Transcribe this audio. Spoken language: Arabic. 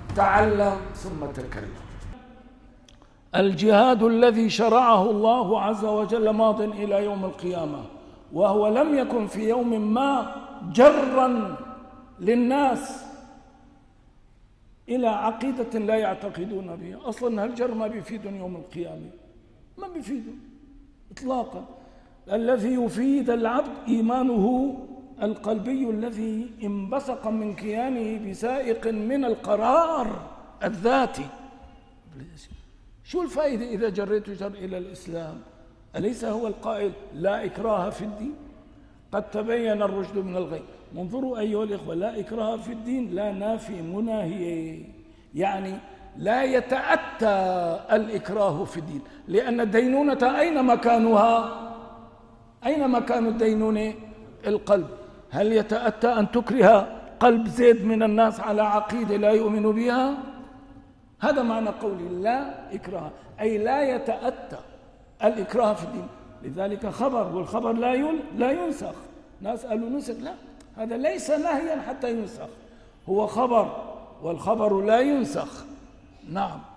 تعلم ثم تكلم. الجهاد الذي شرعه الله عز وجل ماض إلى يوم القيامة، وهو لم يكن في يوم ما جرا للناس إلى عقيدة لا يعتقدون بها. أصلا هالجر ما بيفيدهم يوم القيامة، ما بيفيدهم إطلاقا. الذي يفيد العبد إيمانه القلبي الذي انبثق من كيانه بسائق من القرار الذاتي. شو الفائدة إذا جريت جر إلى الإسلام؟ أليس هو القائل لا إكراه في الدين؟ قد تبين الرشد من الغي. انظروا أيها الإخوة، لا إكراه في الدين لا نافي مناهي، يعني لا يتأتى الإكراه في الدين، لأن الدينونة أين مكانها؟ أين مكان الدينونة؟ القلب. هل يتأتى أن تكره قلب زيد من الناس على عقيدة لا يؤمن بها؟ هذا معنى قولي لا إكراه، أي لا يتأتى الإكراه في الدين. لذلك خبر، والخبر لا ينسخ. ناس قالوا نسخ، لا، هذا ليس نهيا حتى ينسخ، هو خبر، والخبر لا ينسخ. نعم.